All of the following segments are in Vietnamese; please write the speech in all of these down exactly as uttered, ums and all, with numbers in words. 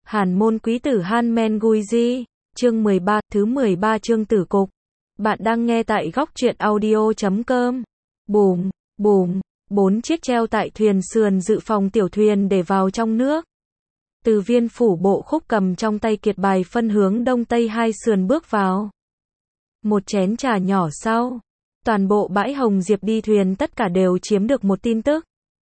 Hàn môn quý tử Han Men Gui Di, chương mười ba, thứ mười ba chương tử cục. Bạn đang nghe tại góc truyện audio chấm com. Bùm, bùm, bốn chiếc treo tại thuyền sườn dự phòng tiểu thuyền để vào trong nước. Từ Viên Phủ Bộ Khúc cầm trong tay kiệt bài phân hướng đông tây hai sườn bước vào. Một chén trà nhỏ sau, toàn bộ bãi Hồng Diệp đi thuyền tất cả đều chiếm được một tin tức.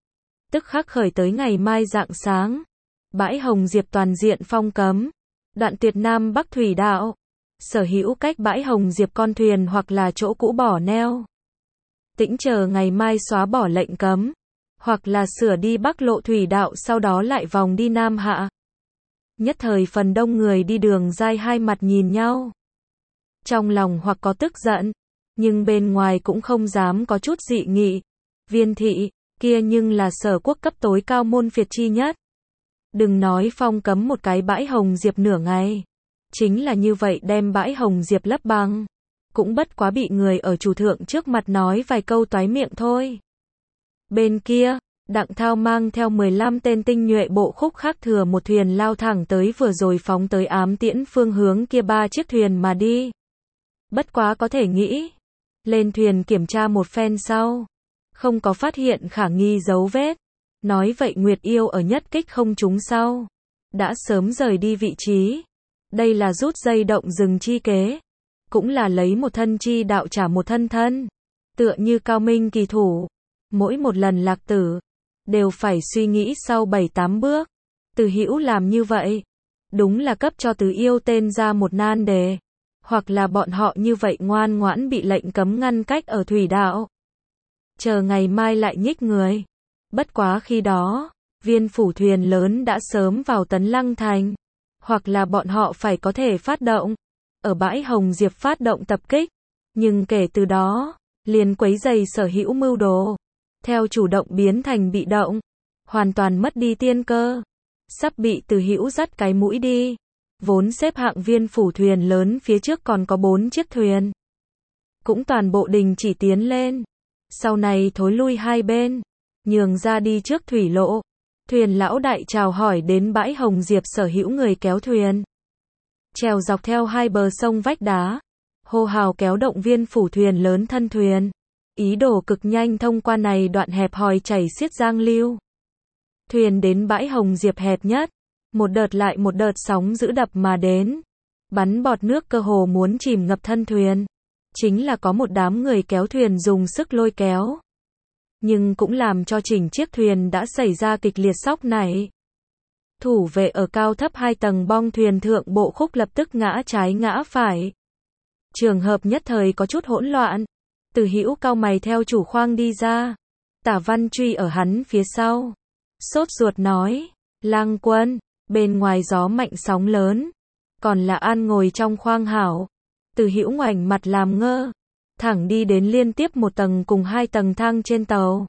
Tức khắc khởi tới ngày mai rạng sáng. Bãi Hồng Diệp toàn diện phong cấm. Đoạn tuyệt Nam Bắc thủy đạo. Sở hữu cách bãi Hồng Diệp con thuyền hoặc là chỗ cũ bỏ neo. Tĩnh chờ ngày mai xóa bỏ lệnh cấm. Hoặc là sửa đi Bắc lộ thủy đạo sau đó lại vòng đi Nam hạ. Nhất thời phần đông người đi đường dai hai mặt nhìn nhau. Trong lòng hoặc có tức giận. Nhưng bên ngoài cũng không dám có chút dị nghị. Viên thị, kia nhưng là sở quốc cấp tối cao môn phiệt chi nhất. Đừng nói phong cấm một cái bãi Hồng Diệp nửa ngày. Chính là như vậy đem bãi Hồng Diệp lấp bằng. Cũng bất quá bị người ở chủ thượng trước mặt nói vài câu toái miệng thôi. Bên kia, Đặng Thao mang theo mười lăm tên tinh nhuệ bộ khúc khác thừa một thuyền lao thẳng tới vừa rồi phóng tới ám tiễn phương hướng kia ba chiếc thuyền mà đi. Bất quá có thể nghĩ. Lên thuyền kiểm tra một phen sau. Không có phát hiện khả nghi dấu vết. Nói vậy Nguyệt Yêu ở nhất kích không trúng sau. Đã sớm rời đi vị trí. Đây là rút dây động rừng chi kế. Cũng là lấy một thân chi đạo trả một thân thân. Tựa như cao minh kỳ thủ. Mỗi một lần lạc tử. Đều phải suy nghĩ sau bảy tám bước. Từ Hữu làm như vậy. Đúng là cấp cho Từ Yêu tên ra một nan đề. Hoặc là bọn họ như vậy ngoan ngoãn bị lệnh cấm ngăn cách ở thủy đạo. Chờ ngày mai lại nhích người. Bất quá khi đó, Viên phủ thuyền lớn đã sớm vào Tấn Lăng Thành. Hoặc là bọn họ phải có thể phát động. Ở bãi Hồng Diệp phát động tập kích. Nhưng kể từ đó, liền quấy rầy sở hữu mưu đồ. Theo chủ động biến thành bị động. Hoàn toàn mất đi tiên cơ. Sắp bị Từ Hữu dắt cái mũi đi. Vốn xếp hạng Viên phủ thuyền lớn phía trước còn có bốn chiếc thuyền. Cũng toàn bộ đình chỉ tiến lên. Sau này thối lui hai bên. Nhường ra đi trước thủy lộ. Thuyền lão đại chào hỏi đến bãi Hồng Diệp sở hữu người kéo thuyền. Trèo dọc theo hai bờ sông vách đá. Hô hào kéo động Viên phủ thuyền lớn thân thuyền. Ý đồ cực nhanh thông qua này đoạn hẹp hòi chảy xiết giang lưu. Thuyền đến bãi Hồng Diệp hẹp nhất. Một đợt lại một đợt sóng dữ đập mà đến. Bắn bọt nước cơ hồ muốn chìm ngập thân thuyền. Chính là có một đám người kéo thuyền dùng sức lôi kéo. Nhưng cũng làm cho chỉnh chiếc thuyền đã xảy ra kịch liệt sóc nảy. Thủ vệ ở cao thấp hai tầng bong thuyền thượng bộ khúc lập tức ngã trái ngã phải. Trường hợp nhất thời có chút hỗn loạn. Từ Hữu cao mày theo chủ khoang đi ra. Tả Văn truy ở hắn phía sau. Sốt ruột nói, Lang quân, bên ngoài gió mạnh sóng lớn. Còn là An ngồi trong khoang hảo. Từ Hữu ngoảnh mặt làm ngơ. Thẳng đi đến liên tiếp một tầng cùng hai tầng thang trên tàu.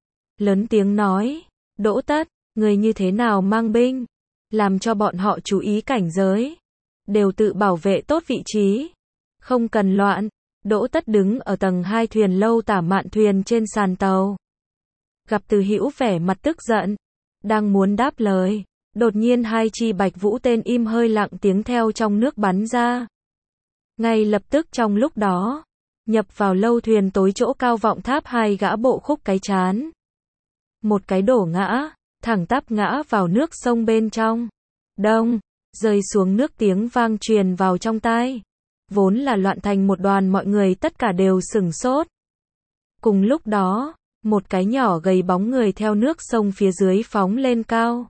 Lớn tiếng nói, Đỗ Tất, người như thế nào mang binh? Làm cho bọn họ chú ý cảnh giới. Đều tự bảo vệ tốt vị trí. Không cần loạn. Đỗ Tất đứng ở tầng hai thuyền lâu tả mạn thuyền trên sàn tàu. Gặp Từ Hữu vẻ mặt tức giận. Đang muốn đáp lời. Đột nhiên hai chi bạch vũ tên im hơi lặng tiếng theo trong nước bắn ra. Ngay lập tức trong lúc đó. Nhập vào lâu thuyền tối chỗ cao vọng tháp hai gã bộ khúc cái chán. Một cái đổ ngã, thẳng tắp ngã vào nước sông bên trong. Đông, rơi xuống nước tiếng vang truyền vào trong tai. Vốn là loạn thành một đoàn mọi người tất cả đều sửng sốt. Cùng lúc đó, một cái nhỏ gầy bóng người theo nước sông phía dưới phóng lên cao.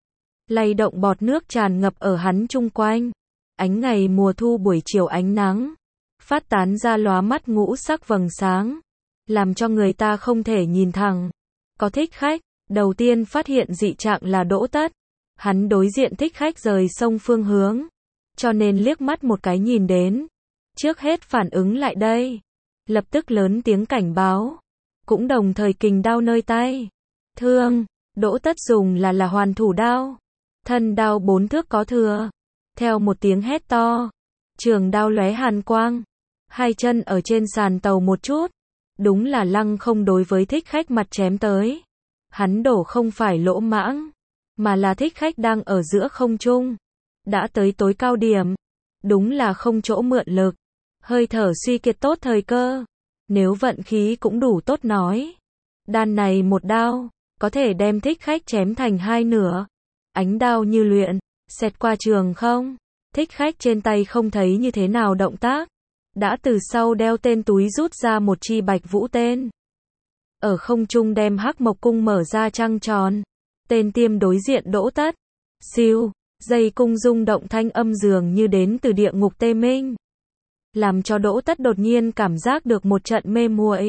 Lay động bọt nước tràn ngập ở hắn chung quanh. Ánh ngày mùa thu buổi chiều ánh nắng. Phát tán ra lóa mắt ngũ sắc vầng sáng. Làm cho người ta không thể nhìn thẳng. Có thích khách, đầu tiên phát hiện dị trạng là Đỗ Tất. Hắn đối diện thích khách rời sông phương hướng. Cho nên liếc mắt một cái nhìn đến. Trước hết phản ứng lại đây. Lập tức lớn tiếng cảnh báo. Cũng đồng thời kình đao nơi tay. Thương, Đỗ Tất dùng là là hoàn thủ đao. Thân đao bốn thước có thừa. Theo một tiếng hét to. Trường đao lóe hàn quang. Hai chân ở trên sàn tàu một chút. Đúng là lăng không đối với thích khách mặt chém tới. Hắn đổ không phải lỗ mãng. Mà là thích khách đang ở giữa không trung. đã tới tối cao điểm. Đúng là không chỗ mượn lực. Hơi thở suy kiệt tốt thời cơ. Nếu vận khí cũng đủ tốt nói. Đan này một đao, có thể đem thích khách chém thành hai nửa. Ánh đao như luyện, xẹt qua trường không. Thích khách trên tay không thấy như thế nào động tác. Đã từ sau đeo tên túi rút ra một chi bạch vũ tên. Ở không trung đem hắc mộc cung mở ra trăng tròn. Tên tiêm đối diện Đỗ Tất. Siêu, dây cung rung động thanh âm dường như đến từ địa ngục Tê Minh. Làm cho Đỗ Tất đột nhiên cảm giác được một trận mê muội.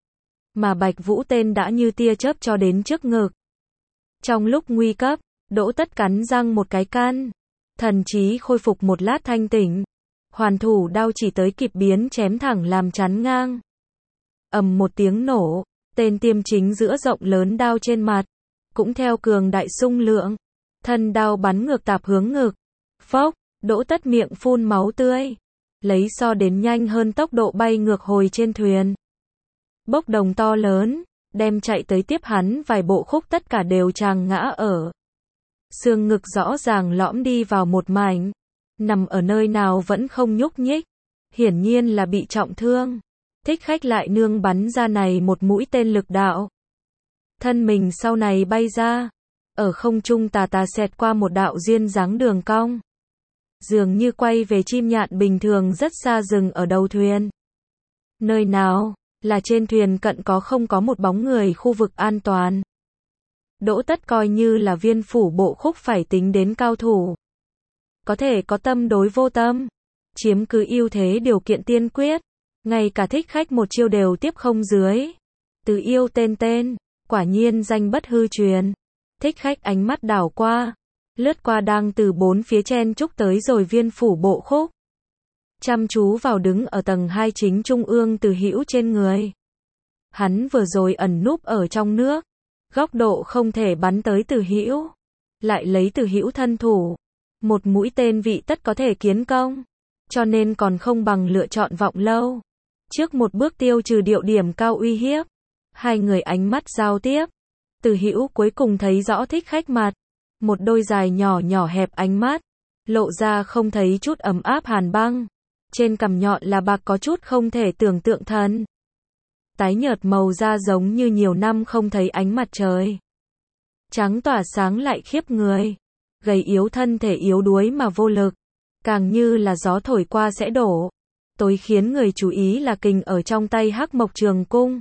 Mà bạch vũ tên đã như tia chớp cho đến trước ngực. Trong lúc nguy cấp, Đỗ Tất cắn răng một cái can. Thần trí khôi phục một lát thanh tỉnh. Hoàn thủ đao chỉ tới kịp biến chém thẳng làm chắn ngang. Ầm một tiếng nổ, tên tiêm chính giữa rộng lớn đao trên mặt. Cũng theo cường đại xung lượng. Thân đao bắn ngược tạp hướng ngực. Phốc, Đỗ Tất miệng phun máu tươi. Lấy so đến nhanh hơn tốc độ bay ngược hồi trên thuyền. Bốc đồng to lớn, đem chạy tới tiếp hắn vài bộ khúc tất cả đều tràng ngã ở. Xương ngực rõ ràng lõm đi vào một mảnh. Nằm ở nơi nào vẫn không nhúc nhích. Hiển nhiên là bị trọng thương. Thích khách lại nương bắn ra này một mũi tên lực đạo. Thân mình sau này bay ra. Ở không trung tà tà xẹt qua một đạo duyên dáng đường cong. Dường như quay về chim nhạn bình thường rất xa dừng ở đầu thuyền. Nơi nào, là trên thuyền cận có không có một bóng người khu vực an toàn. Đỗ Tất coi như là viên phủ bộ khúc phải tính đến cao thủ. Có thể có tâm đối vô tâm. Chiếm cứ ưu thế điều kiện tiên quyết. Ngay cả thích khách một chiêu đều tiếp không dưới. Từ yêu tên tên, quả nhiên danh bất hư truyền. Thích khách ánh mắt đảo qua. Lướt qua đang từ bốn phía chen chúc tới rồi viên phủ bộ khúc. Chăm chú vào đứng ở tầng hai chính trung ương Từ Hữu trên người. Hắn vừa rồi ẩn núp ở trong nước. Góc độ không thể bắn tới Từ Hữu. Lại lấy Từ Hữu thân thủ. Một mũi tên vị tất có thể kiến công. Cho nên còn không bằng lựa chọn vọng lâu. Trước một bước tiêu trừ điệu điểm cao uy hiếp. Hai người ánh mắt giao tiếp. Từ Hữu cuối cùng thấy rõ thích khách mặt. Một đôi dài nhỏ nhỏ hẹp ánh mắt. Lộ ra không thấy chút ấm áp hàn băng. Trên cằm nhọn là bạc có chút không thể tưởng tượng thần. Tái nhợt màu da giống như nhiều năm không thấy ánh mặt trời. Trắng tỏa sáng lại khiếp người. Gầy yếu thân thể yếu đuối mà vô lực. Càng như là gió thổi qua sẽ đổ. Tối khiến người chú ý là kình ở trong tay hắc mộc trường cung.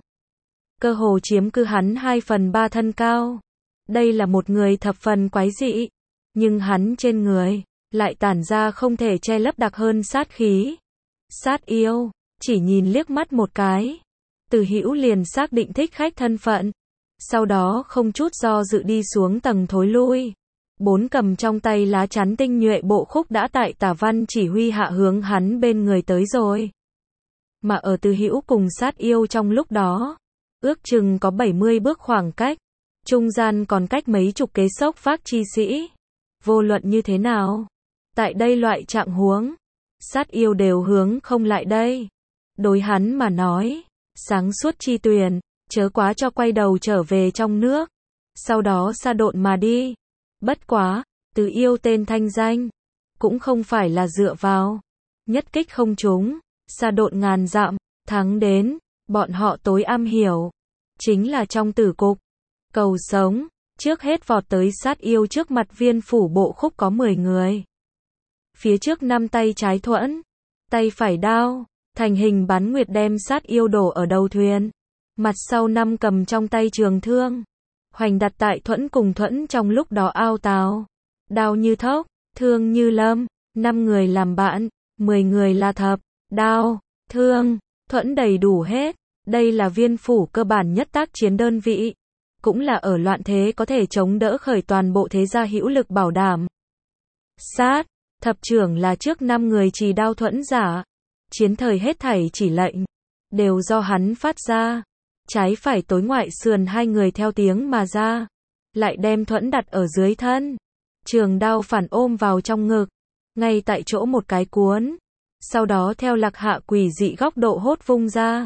Cơ hồ chiếm cứ hắn hai phần ba thân cao. Đây là một người thập phần quái dị. Nhưng hắn trên người, lại tản ra không thể che lấp đặc hơn sát khí. Sát yêu, chỉ nhìn liếc mắt một cái. Từ Hữu liền xác định thích khách thân phận. Sau đó không chút do dự đi xuống tầng thối lui. Bốn cầm trong tay lá chắn tinh nhuệ bộ khúc đã tại Tả Văn chỉ huy hạ hướng hắn bên người tới rồi. Mà ở Từ Hữu cùng sát yêu trong lúc đó, ước chừng có bảy mươi bước khoảng cách. Trung gian còn cách mấy chục kế sốc vác chi sĩ. Vô luận như thế nào? Tại đây loại trạng huống, sát yêu đều hướng không lại đây. Đối hắn mà nói, sáng suốt chi tuyền, chớ quá cho quay đầu trở về trong nước. Sau đó sa độn mà đi. Bất quá, Từ yêu tên thanh danh, cũng không phải là dựa vào nhất kích không trúng, sa độn ngàn dặm, thắng đến, bọn họ tối am hiểu. Chính là trong tử cục. Cầu sống, trước hết vọt tới sát yêu trước mặt viên phủ bộ khúc có mười người. Phía trước năm tay trái thuẫn, tay phải đao, thành hình bắn nguyệt đem sát yêu đổ ở đầu thuyền. Mặt sau năm cầm trong tay trường thương, hoành đặt tại thuẫn cùng thuẫn trong lúc đó ao tào. Đao như thốc, thương như lâm, năm người làm bạn, mười người là thập, đao, thương, thuẫn đầy đủ hết. Đây là viên phủ cơ bản nhất tác chiến đơn vị. Cũng là ở loạn thế có thể chống đỡ khởi toàn bộ thế gia hữu lực bảo đảm. Sát, thập trưởng là trước năm người trì đao thuẫn giả. Chiến thời hết thảy chỉ lệnh, đều do hắn phát ra. Trái phải tối ngoại sườn hai người theo tiếng mà ra. Lại đem thuẫn đặt ở dưới thân. Trường đao phản ôm vào trong ngực. Ngay tại chỗ một cái cuốn. Sau đó theo lạc hạ quỷ dị góc độ hốt vung ra.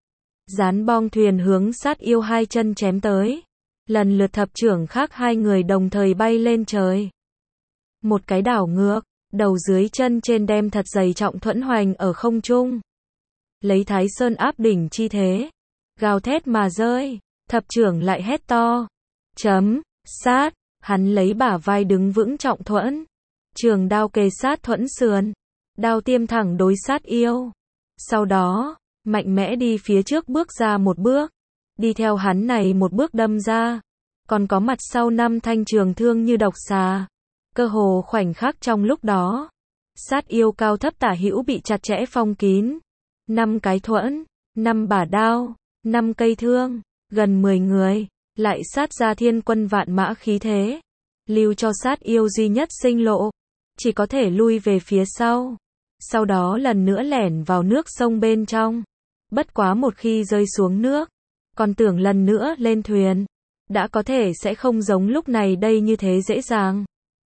Dán bong thuyền hướng sát yêu hai chân chém tới. Lần lượt thập trưởng khác hai người đồng thời bay lên trời. Một cái đảo ngược, đầu dưới chân trên đem thật dày trọng thuẫn hoành ở không trung. Lấy Thái Sơn áp đỉnh chi thế, gào thét mà rơi, thập trưởng lại hét to. Chấm, sát, hắn lấy bả vai đứng vững trọng thuẫn. Trường đao kề sát thuẫn sườn, đao tiêm thẳng đối sát yêu. Sau đó, mạnh mẽ đi phía trước bước ra một bước, đi theo hắn này một bước đâm ra. Còn có mặt sau năm thanh trường thương như độc xà. Cơ hồ khoảnh khắc trong lúc đó, sát yêu cao thấp tả hữu bị chặt chẽ phong kín. Năm cái thuẫn, năm bả đao, năm cây thương, gần mười người, lại sát ra thiên quân vạn mã khí thế. Lưu cho sát yêu duy nhất sinh lộ, chỉ có thể lui về phía sau. Sau đó lần nữa lẻn vào nước sông bên trong. Bất quá một khi rơi xuống nước, còn tưởng lần nữa lên thuyền, đã có thể sẽ không giống lúc này đây như thế dễ dàng.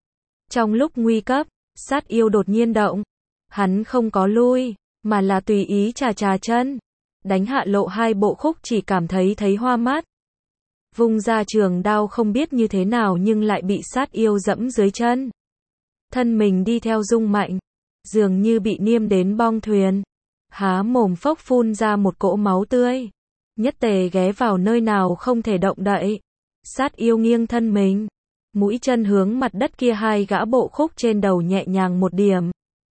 Trong lúc nguy cấp, sát yêu đột nhiên động. Hắn không có lui, mà là tùy ý trà trà chân. Đánh hạ lộ hai bộ khúc chỉ cảm thấy thấy hoa mắt. Vung ra trường đao không biết như thế nào nhưng lại bị sát yêu dẫm dưới chân. Thân mình đi theo rung mạnh, dường như bị niêm đến bong thuyền. Há mồm phốc phun ra một cỗ máu tươi. Nhất tề ghé vào nơi nào không thể động đậy. Sát yêu nghiêng thân mình, mũi chân hướng mặt đất kia hai gã bộ khúc trên đầu nhẹ nhàng một điểm.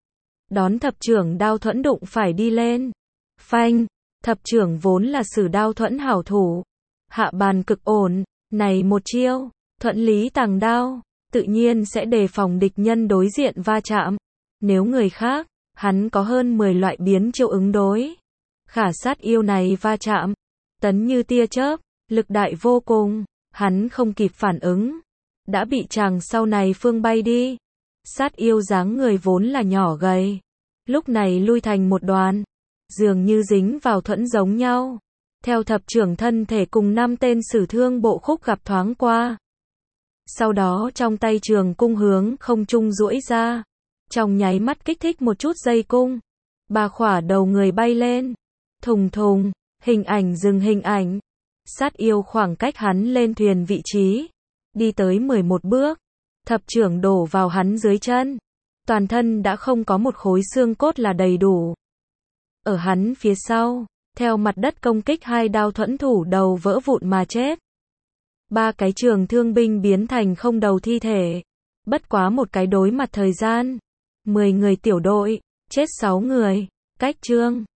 Đón thập trưởng đao thuẫn đụng phải đi lên. Phanh, thập trưởng vốn là sử đao thuẫn hảo thủ. Hạ bàn cực ổn, này một chiêu, thuẫn lý tàng đao, tự nhiên sẽ đề phòng địch nhân đối diện va chạm. Nếu người khác, hắn có hơn mười loại biến chiêu ứng đối. Khả sát yêu này va chạm, tấn như tia chớp, lực đại vô cùng, hắn không kịp phản ứng, đã bị chàng sau này phương bay đi. Sát yêu dáng người vốn là nhỏ gầy, lúc này lui thành một đoàn, dường như dính vào thuẫn giống nhau. Theo thập trưởng thân thể cùng năm tên sử thương bộ khúc gặp thoáng qua. Sau đó trong tay trường cung hướng không trung duỗi ra, trong nháy mắt kích thích một chút dây cung, ba khỏa đầu người bay lên, thùng thùng, hình ảnh dừng hình ảnh. Sát yêu khoảng cách hắn lên thuyền vị trí, đi tới mười một bước, thập trưởng đổ vào hắn dưới chân, toàn thân đã không có một khối xương cốt là đầy đủ. Ở hắn phía sau, theo mặt đất công kích hai đao thuẫn thủ đầu vỡ vụn mà chết. Ba cái trường thương binh biến thành không đầu thi thể. Bất quá một cái đối mặt thời gian. Mười người tiểu đội, chết sáu người. Cách chương